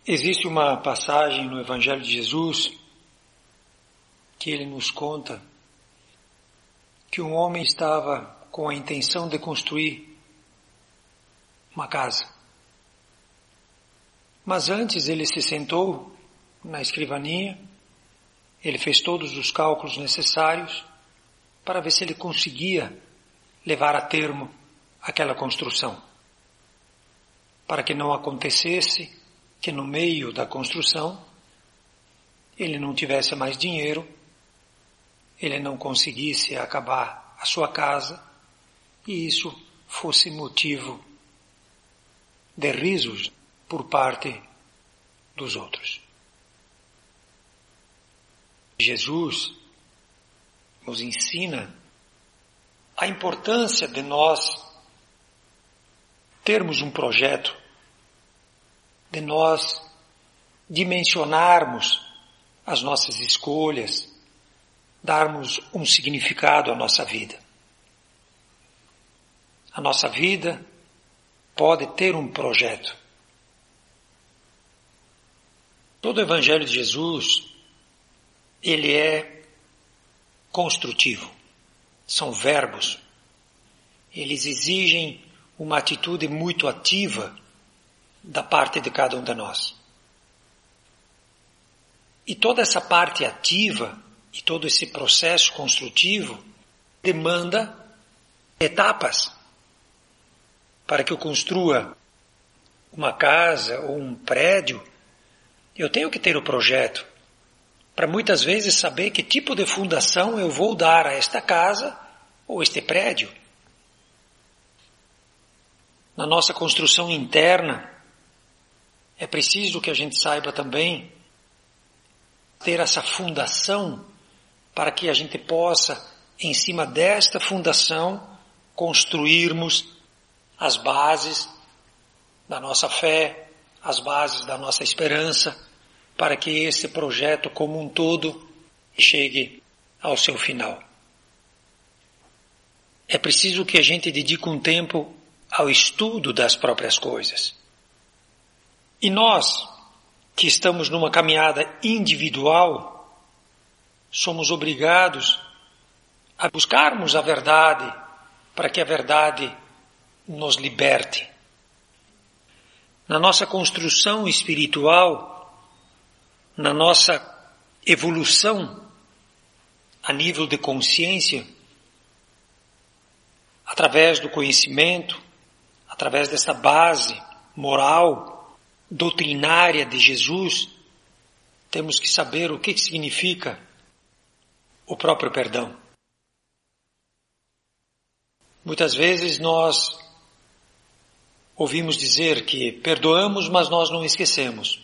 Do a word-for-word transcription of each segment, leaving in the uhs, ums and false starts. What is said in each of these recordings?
Existe uma passagem no Evangelho de Jesus que ele nos conta que um homem estava com a intenção de construir uma casa. Mas antes ele se sentou na escrivaninha, ele fez todos os cálculos necessários para ver se ele conseguia levar a termo aquela construção, para que não acontecesse que no meio da construção ele não tivesse mais dinheiro, ele não conseguisse acabar a sua casa e isso fosse motivo de risos por parte dos outros. Jesus nos ensina a importância de nós termos um projeto, de nós dimensionarmos as nossas escolhas, darmos um significado à nossa vida. A nossa vida pode ter um projeto. Todo o Evangelho de Jesus, ele é construtivo. São verbos. Eles exigem uma atitude muito ativa da parte de cada um de nós. E toda essa parte ativa e todo esse processo construtivo demanda etapas. Para que eu construa uma casa ou um prédio, eu tenho que ter o projeto, para muitas vezes saber que tipo de fundação eu vou dar a esta casa ou este prédio. Na nossa construção interna, é preciso que a gente saiba também ter essa fundação para que a gente possa, em cima desta fundação, construirmos as bases da nossa fé, as bases da nossa esperança, para que esse projeto como um todo chegue ao seu final. É preciso que a gente dedique um tempo ao estudo das próprias coisas. E nós, que estamos numa caminhada individual, somos obrigados a buscarmos a verdade, para que a verdade nos liberte. Na nossa construção espiritual, na nossa evolução a nível de consciência, através do conhecimento, através dessa base moral, doutrinária de Jesus, temos que saber o que significa o próprio perdão. Muitas vezes nós ouvimos dizer que perdoamos, mas nós não esquecemos.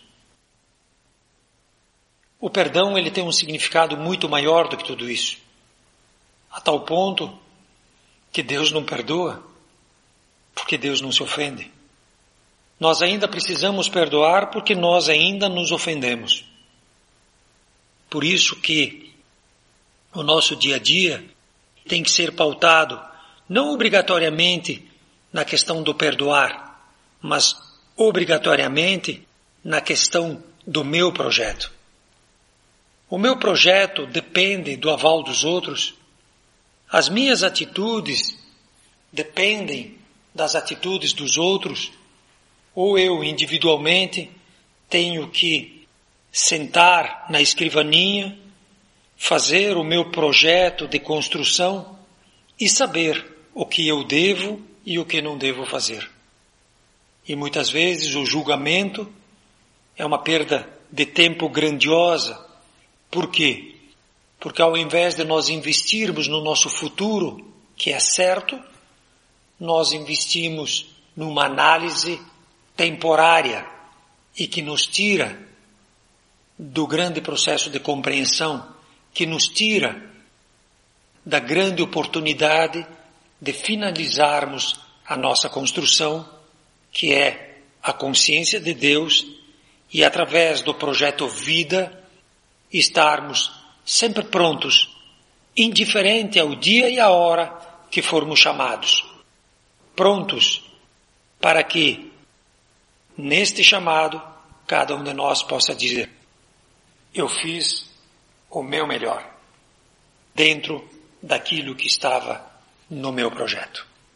O perdão, ele tem um significado muito maior do que tudo isso. A tal ponto que Deus não perdoa, porque Deus não se ofende. Nós ainda precisamos perdoar porque nós ainda nos ofendemos. Por isso que o nosso dia a dia tem que ser pautado, não obrigatoriamente na questão do perdoar, mas obrigatoriamente na questão do meu projeto. O meu projeto depende do aval dos outros. As minhas atitudes dependem das atitudes dos outros. Ou eu, individualmente, tenho que sentar na escrivaninha, fazer o meu projeto de construção e saber o que eu devo e o que não devo fazer. E muitas vezes o julgamento é uma perda de tempo grandiosa. Por quê? Porque ao invés de nós investirmos no nosso futuro, que é certo, nós investimos numa análise temporária e que nos tira do grande processo de compreensão, que nos tira da grande oportunidade de finalizarmos a nossa construção, que é a consciência de Deus, e através do projeto Vida, estarmos sempre prontos, indiferente ao dia e à hora que formos chamados. Prontos para que, neste chamado, cada um de nós possa dizer: eu fiz o meu melhor, dentro daquilo que estava no meu projeto.